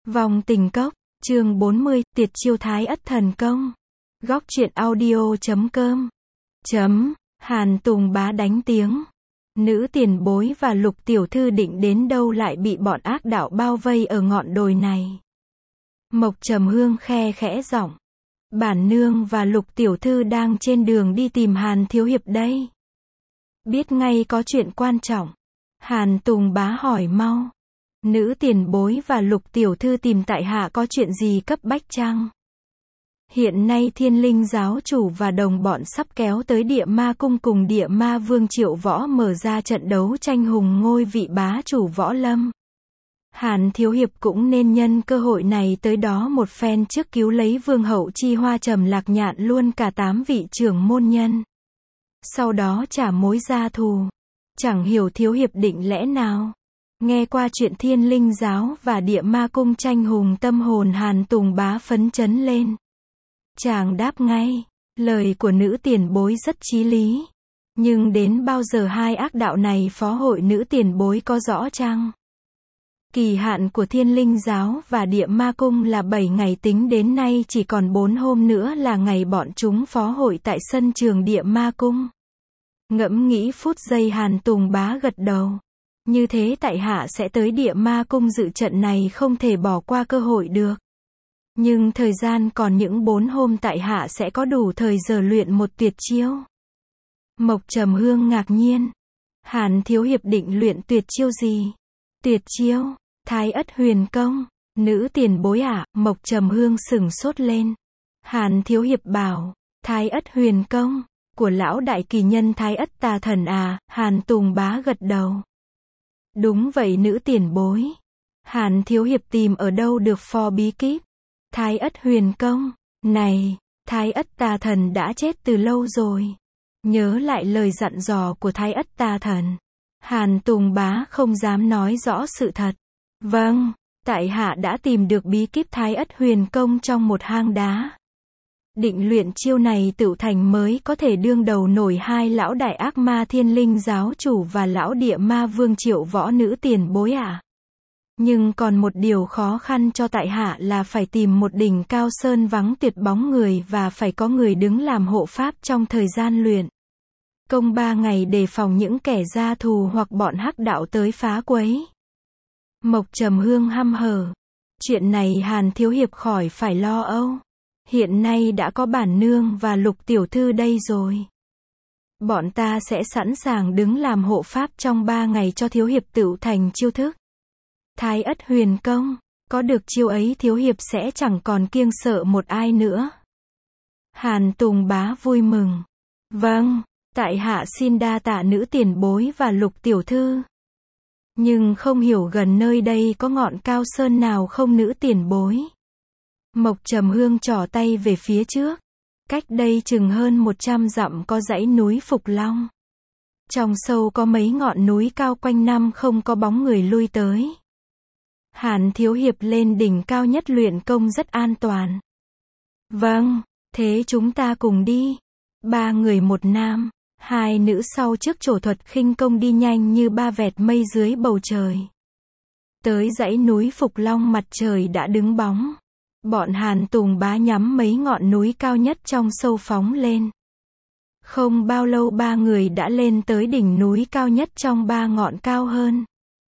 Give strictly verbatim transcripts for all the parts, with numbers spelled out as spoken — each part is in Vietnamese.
Vòng tình cốc, chương bốn mươi, Tuyệt chiêu Thái Ất thần công. Góc truyện audio chấm com. Chấm, Hàn Tùng Bá đánh tiếng. Nữ tiền bối và Lục tiểu thư định đến đâu lại bị bọn ác đạo bao vây ở ngọn đồi này. Mộc Trầm Hương khe khẽ giọng. Bản nương và Lục tiểu thư đang trên đường đi tìm Hàn thiếu hiệp đây. Biết ngay có chuyện quan trọng. Hàn Tùng Bá hỏi mau. Nữ tiền bối và Lục tiểu thư tìm tại hạ có chuyện gì cấp bách chăng? Hiện nay Thiên Linh giáo chủ và đồng bọn sắp kéo tới Địa Ma cung cùng Địa Ma vương Triệu Võ mở ra trận đấu tranh hùng ngôi vị bá chủ võ lâm. Hàn thiếu hiệp cũng nên nhân cơ hội này tới đó một phen trước cứu lấy vương hậu Chi Hoa Trầm Lạc Nhạn luôn cả tám vị trưởng môn nhân. Sau đó trả mối gia thù. Chẳng hiểu thiếu hiệp định lẽ nào. Nghe qua chuyện Thiên Linh giáo và Địa Ma cung tranh hùng, tâm hồn Hàn Tùng Bá phấn chấn lên. Chàng đáp ngay, lời của nữ tiền bối rất chí lý. Nhưng đến bao giờ hai ác đạo này phó hội nữ tiền bối có rõ chăng? Kỳ hạn của Thiên Linh giáo và Địa Ma cung là bảy ngày, tính đến nay chỉ còn bốn hôm nữa là ngày bọn chúng phó hội tại sân trường Địa Ma cung. Ngẫm nghĩ phút giây Hàn Tùng Bá gật đầu. Như thế tại hạ sẽ tới Địa Ma cung dự trận này, không thể bỏ qua cơ hội được. Nhưng thời gian còn những bốn hôm, tại hạ sẽ có đủ thời giờ luyện một tuyệt chiêu. Mộc Trầm Hương ngạc nhiên. Hàn thiếu hiệp định luyện tuyệt chiêu gì? Tuyệt chiêu, Thái Ất huyền công. Nữ tiền bối à? Mộc Trầm Hương sửng sốt lên. Hàn thiếu hiệp bảo, Thái Ất huyền công, của lão đại kỳ nhân Thái Ất tà thần à? Hàn Tùng Bá gật đầu. Đúng vậy nữ tiền bối. Hàn thiếu hiệp tìm ở đâu được phò bí kíp Thái Ất huyền công này? Thái Ất tà thần đã chết từ lâu rồi. Nhớ lại lời dặn dò của Thái Ất tà thần, Hàn Tùng Bá không dám nói rõ sự thật. Vâng, tại hạ đã tìm được bí kíp Thái Ất huyền công trong một hang đá. Định luyện chiêu này tựu thành mới có thể đương đầu nổi hai lão đại ác ma Thiên Linh giáo chủ và lão Địa Ma vương Triệu Võ. Nữ tiền bối ạ. À? Nhưng còn một điều khó khăn cho tại hạ là phải tìm một đỉnh cao sơn vắng tuyệt bóng người và phải có người đứng làm hộ pháp trong thời gian luyện công ba ngày, đề phòng những kẻ gia thù hoặc bọn hắc đạo tới phá quấy. Mộc Trầm Hương hăm hở. Chuyện này Hàn thiếu hiệp khỏi phải lo âu. Hiện nay đã có bản nương và Lục tiểu thư đây rồi. Bọn ta sẽ sẵn sàng đứng làm hộ pháp trong ba ngày cho thiếu hiệp tựu thành chiêu thức Thái Ất huyền công. Có được chiêu ấy thiếu hiệp sẽ chẳng còn kiêng sợ một ai nữa. Hàn Tùng Bá vui mừng. Vâng, tại hạ xin đa tạ nữ tiền bối và Lục tiểu thư. Nhưng không hiểu gần nơi đây có ngọn cao sơn nào không nữ tiền bối? Mộc Trầm Hương trỏ tay về phía trước. Cách đây chừng hơn một trăm dặm có dãy núi Phục Long. Trong sâu có mấy ngọn núi cao, quanh năm không có bóng người lui tới. Hàn thiếu hiệp lên đỉnh cao nhất luyện công rất an toàn. Vâng, thế chúng ta cùng đi. Ba người một nam, hai nữ sau trước trổ thuật khinh công đi nhanh như ba vẹt mây dưới bầu trời. Tới dãy núi Phục Long, mặt trời đã đứng bóng. Bọn Hàn Tùng Bá nhắm mấy ngọn núi cao nhất trong sâu phóng lên. Không bao lâu ba người đã lên tới đỉnh núi cao nhất trong ba ngọn cao hơn.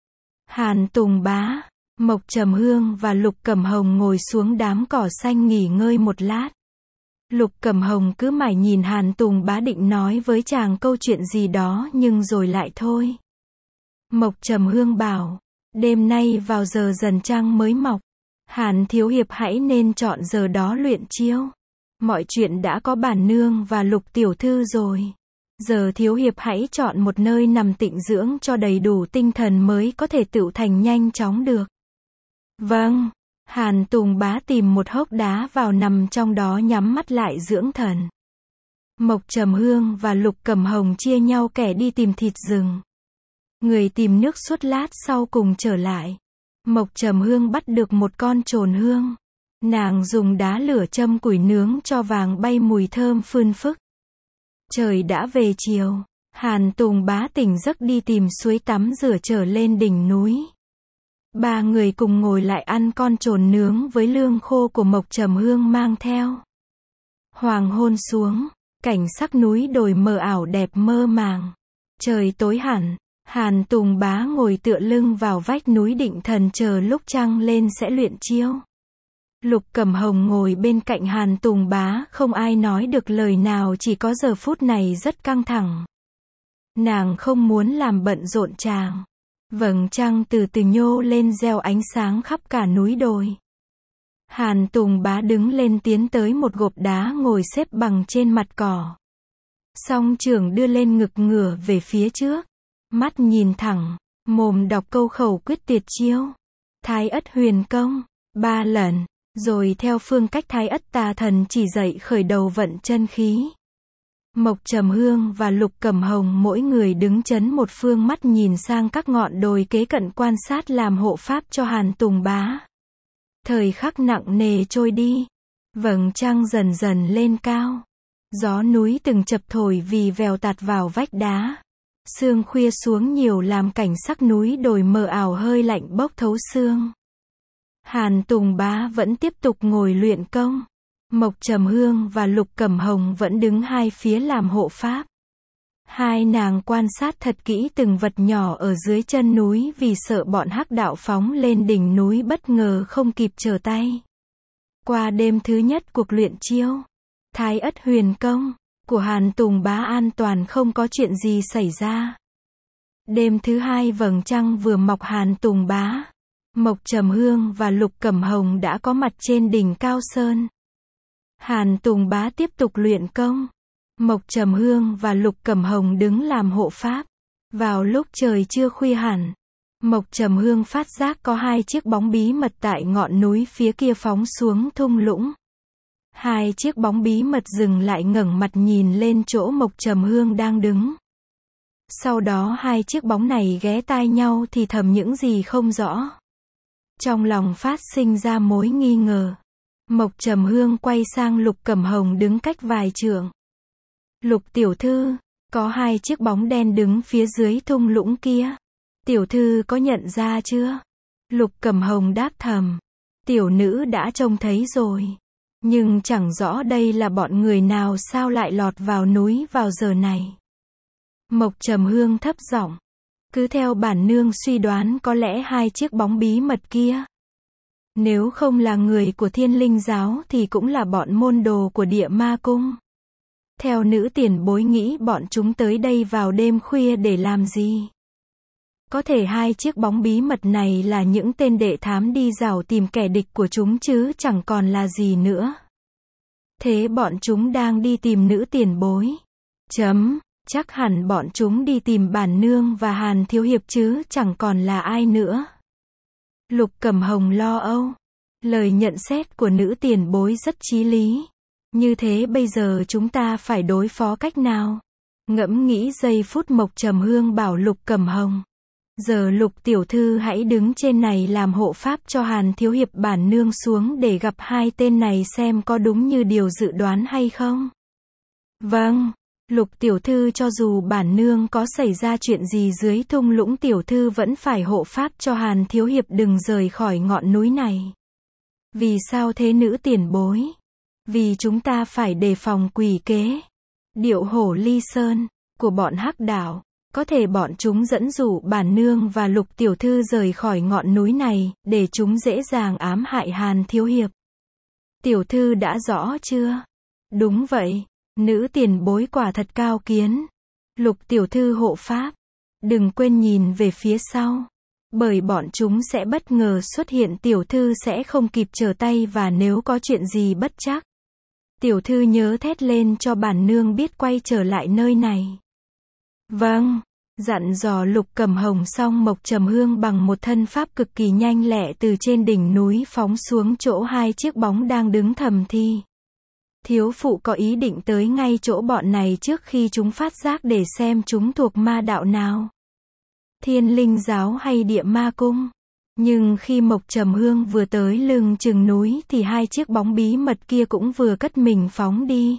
Hàn Tùng Bá, Mộc Trầm Hương và Lục Cẩm Hồng ngồi xuống đám cỏ xanh nghỉ ngơi một lát. Lục Cẩm Hồng cứ mải nhìn Hàn Tùng Bá, định nói với chàng câu chuyện gì đó nhưng rồi lại thôi. Mộc Trầm Hương bảo, đêm nay vào giờ dần trăng mới mọc, Hàn thiếu hiệp hãy nên chọn giờ đó luyện chiêu. Mọi chuyện đã có bản nương và Lục tiểu thư rồi. Giờ thiếu hiệp hãy chọn một nơi nằm tịnh dưỡng cho đầy đủ tinh thần mới có thể tựu thành nhanh chóng được. Vâng. Hàn Tùng Bá tìm một hốc đá vào nằm trong đó, nhắm mắt lại dưỡng thần. Mộc Trầm Hương và Lục Cẩm Hồng chia nhau kẻ đi tìm thịt rừng. Người tìm nước suốt lát sau cùng trở lại. Mộc Trầm Hương bắt được một con trồn hương. Nàng dùng đá lửa châm củi nướng cho vàng bay mùi thơm phơn phức. Trời đã về chiều. Hàn Tùng Bá tỉnh giấc đi tìm suối tắm rửa trở lên đỉnh núi. Ba người cùng ngồi lại ăn con trồn nướng với lương khô của Mộc Trầm Hương mang theo. Hoàng hôn xuống, cảnh sắc núi đồi mờ ảo đẹp mơ màng. Trời tối hẳn, Hàn Tùng Bá ngồi tựa lưng vào vách núi định thần chờ lúc trăng lên sẽ luyện chiêu. Lục Cẩm Hồng ngồi bên cạnh Hàn Tùng Bá, không ai nói được lời nào, chỉ có giờ phút này rất căng thẳng. Nàng không muốn làm bận rộn chàng. Vầng trăng từ từ nhô lên gieo ánh sáng khắp cả núi đồi. Hàn Tùng Bá đứng lên tiến tới một gộp đá ngồi xếp bằng trên mặt cỏ. Song trưởng đưa lên ngực ngửa về phía trước. Mắt nhìn thẳng, mồm đọc câu khẩu quyết tuyệt chiêu. Thái Ất Huyền Công, ba lần, rồi theo phương cách Thái Ất Tà Thần chỉ dạy khởi đầu vận chân khí. Mộc Trầm Hương và Lục Cẩm Hồng mỗi người đứng chấn một phương, mắt nhìn sang các ngọn đồi kế cận quan sát làm hộ pháp cho Hàn Tùng Bá. Thời khắc nặng nề trôi đi. Vầng trăng dần dần lên cao. Gió núi từng chập thổi vì vèo tạt vào vách đá. Sương khuya xuống nhiều làm cảnh sắc núi đồi mờ ảo hơi lạnh bốc thấu xương. Hàn Tùng Bá vẫn tiếp tục ngồi luyện công. Mộc Trầm Hương và Lục Cẩm Hồng vẫn đứng hai phía làm hộ pháp. Hai nàng quan sát thật kỹ từng vật nhỏ ở dưới chân núi vì sợ bọn hắc đạo phóng lên đỉnh núi bất ngờ không kịp trở tay. Qua đêm thứ nhất cuộc luyện chiêu Thái Ất Huyền Công của Hàn Tùng Bá an toàn không có chuyện gì xảy ra. Đêm thứ hai vầng trăng vừa mọc, Hàn Tùng Bá, Mộc Trầm Hương và Lục Cẩm Hồng đã có mặt trên đỉnh Cao Sơn. Hàn Tùng Bá tiếp tục luyện công. Mộc Trầm Hương và Lục Cẩm Hồng đứng làm hộ pháp. Vào lúc trời chưa khuya hẳn, Mộc Trầm Hương phát giác có hai chiếc bóng bí mật tại ngọn núi phía kia phóng xuống thung lũng. Hai chiếc bóng bí mật dừng lại ngẩng mặt nhìn lên chỗ Mộc Trầm Hương đang đứng. Sau đó hai chiếc bóng này ghé tai nhau thì thầm những gì không rõ. Trong lòng phát sinh ra mối nghi ngờ. Mộc Trầm Hương quay sang Lục Cẩm Hồng đứng cách vài trượng. Lục tiểu thư, có hai chiếc bóng đen đứng phía dưới thung lũng kia. Tiểu thư có nhận ra chưa? Lục Cẩm Hồng đáp thầm. Tiểu nữ đã trông thấy rồi. Nhưng chẳng rõ đây là bọn người nào, sao lại lọt vào núi vào giờ này. Mộc Trầm Hương thấp giọng. Cứ theo bản nương suy đoán có lẽ hai chiếc bóng bí mật kia, nếu không là người của Thiên Linh giáo thì cũng là bọn môn đồ của Địa Ma Cung. Theo nữ tiền bối nghĩ bọn chúng tới đây vào đêm khuya để làm gì? Có thể hai chiếc bóng bí mật này là những tên đệ thám đi dò tìm kẻ địch của chúng chứ chẳng còn là gì nữa. Thế bọn chúng đang đi tìm nữ tiền bối. Chấm, chắc hẳn bọn chúng đi tìm bản nương và Hàn thiếu hiệp chứ chẳng còn là ai nữa. Lục Cẩm Hồng lo âu. Lời nhận xét của nữ tiền bối rất chí lý. Như thế bây giờ chúng ta phải đối phó cách nào? Ngẫm nghĩ giây phút, Mộc Trầm Hương bảo Lục Cẩm Hồng. Giờ Lục tiểu thư hãy đứng trên này làm hộ pháp cho Hàn thiếu hiệp, bản nương xuống để gặp hai tên này xem có đúng như điều dự đoán hay không. Vâng, Lục tiểu thư, cho dù bản nương có xảy ra chuyện gì dưới thung lũng, tiểu thư vẫn phải hộ pháp cho Hàn thiếu hiệp đừng rời khỏi ngọn núi này. Vì sao thế nữ tiền bối? Vì chúng ta phải đề phòng quỷ kế, điệu hổ ly sơn của bọn hắc đạo. Có thể bọn chúng dẫn dụ bản nương và Lục tiểu thư rời khỏi ngọn núi này, để chúng dễ dàng ám hại Hàn thiếu hiệp. Tiểu thư đã rõ chưa? Đúng vậy, nữ tiền bối quả thật cao kiến. Lục tiểu thư hộ pháp, đừng quên nhìn về phía sau. Bởi bọn chúng sẽ bất ngờ xuất hiện, tiểu thư sẽ không kịp trở tay, và nếu có chuyện gì bất trắc, tiểu thư nhớ thét lên cho bản nương biết quay trở lại nơi này. Vâng, dặn dò Lục Cẩm Hồng xong, Mộc Trầm Hương bằng một thân pháp cực kỳ nhanh lẹ từ trên đỉnh núi phóng xuống chỗ hai chiếc bóng đang đứng, thầm thi. Thiếu phụ có ý định tới ngay chỗ bọn này trước khi chúng phát giác để xem chúng thuộc ma đạo nào, Thiên Linh giáo hay Địa Ma Cung. Nhưng khi Mộc Trầm Hương vừa tới lưng chừng núi thì hai chiếc bóng bí mật kia cũng vừa cất mình phóng đi.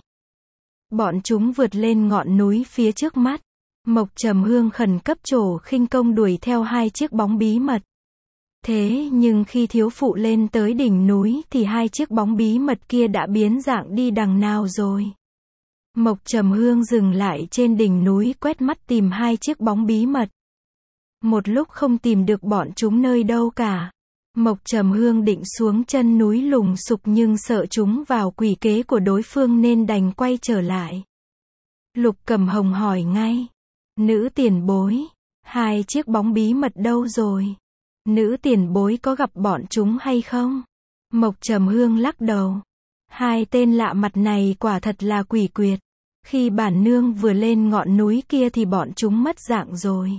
Bọn chúng vượt lên ngọn núi phía trước mắt. Mộc Trầm Hương khẩn cấp trổ khinh công đuổi theo hai chiếc bóng bí mật. Thế nhưng khi thiếu phụ lên tới đỉnh núi thì hai chiếc bóng bí mật kia đã biến dạng đi đằng nào rồi. Mộc Trầm Hương dừng lại trên đỉnh núi quét mắt tìm hai chiếc bóng bí mật. Một lúc không tìm được bọn chúng nơi đâu cả. Mộc Trầm Hương định xuống chân núi lùng sục nhưng sợ chúng vào quỷ kế của đối phương nên đành quay trở lại. Lục Cẩm Hồng hỏi ngay. Nữ tiền bối, hai chiếc bóng bí mật đâu rồi? Nữ tiền bối có gặp bọn chúng hay không? Mộc Trầm Hương lắc đầu. Hai tên lạ mặt này quả thật là quỷ quyệt. Khi bản nương vừa lên ngọn núi kia thì bọn chúng mất dạng rồi.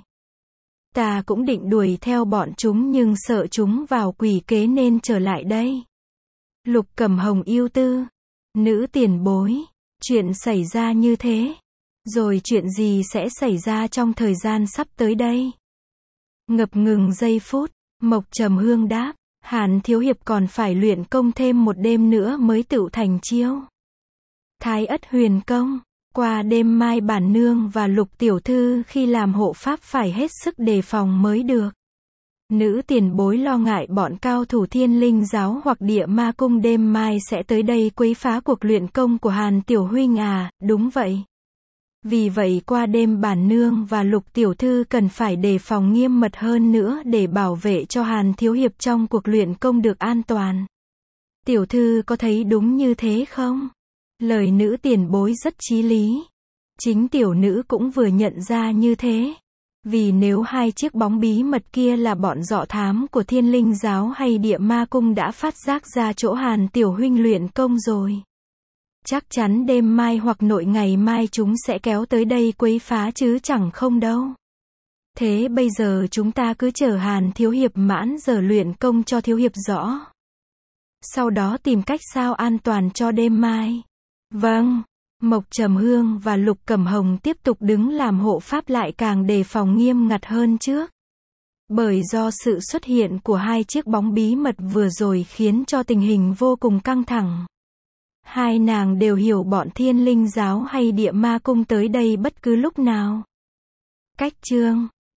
Ta cũng định đuổi theo bọn chúng nhưng sợ chúng vào quỷ kế nên trở lại đây. Lục Cẩm Hồng ưu tư. Nữ tiền bối, chuyện xảy ra như thế. Rồi chuyện gì sẽ xảy ra trong thời gian sắp tới đây? Ngập ngừng giây phút, Mộc Trầm Hương đáp. Hàn thiếu hiệp còn phải luyện công thêm một đêm nữa mới tựu thành chiêu. Thái ất huyền công. Qua đêm mai bản nương và Lục tiểu thư khi làm hộ pháp phải hết sức đề phòng mới được. Nữ tiền bối lo ngại bọn cao thủ Thiên Linh giáo hoặc Địa Ma cung đêm mai sẽ tới đây quấy phá cuộc luyện công của Hàn tiểu huynh à? Đúng vậy. Vì vậy qua đêm bản nương và Lục tiểu thư cần phải đề phòng nghiêm mật hơn nữa để bảo vệ cho Hàn thiếu hiệp trong cuộc luyện công được an toàn. Tiểu thư có thấy đúng như thế không? Lời nữ tiền bối rất chí lý. Chính tiểu nữ cũng vừa nhận ra như thế. Vì nếu hai chiếc bóng bí mật kia là bọn dọ thám của Thiên Linh giáo hay Địa Ma cung đã phát giác ra chỗ Hàn tiểu huynh luyện công rồi. Chắc chắn đêm mai hoặc nội ngày mai chúng sẽ kéo tới đây quấy phá chứ chẳng không đâu. Thế bây giờ chúng ta cứ chờ Hàn thiếu hiệp mãn giờ luyện công cho thiếu hiệp rõ. Sau đó tìm cách sao an toàn cho đêm mai. Vâng. Mộc Trầm Hương và Lục Cẩm Hồng tiếp tục đứng làm hộ pháp lại càng đề phòng nghiêm ngặt hơn trước. Bởi do sự xuất hiện của hai chiếc bóng bí mật vừa rồi khiến cho tình hình vô cùng căng thẳng. Hai nàng đều hiểu bọn Thiên Linh giáo hay Địa Ma cung tới đây bất cứ lúc nào. Cách chương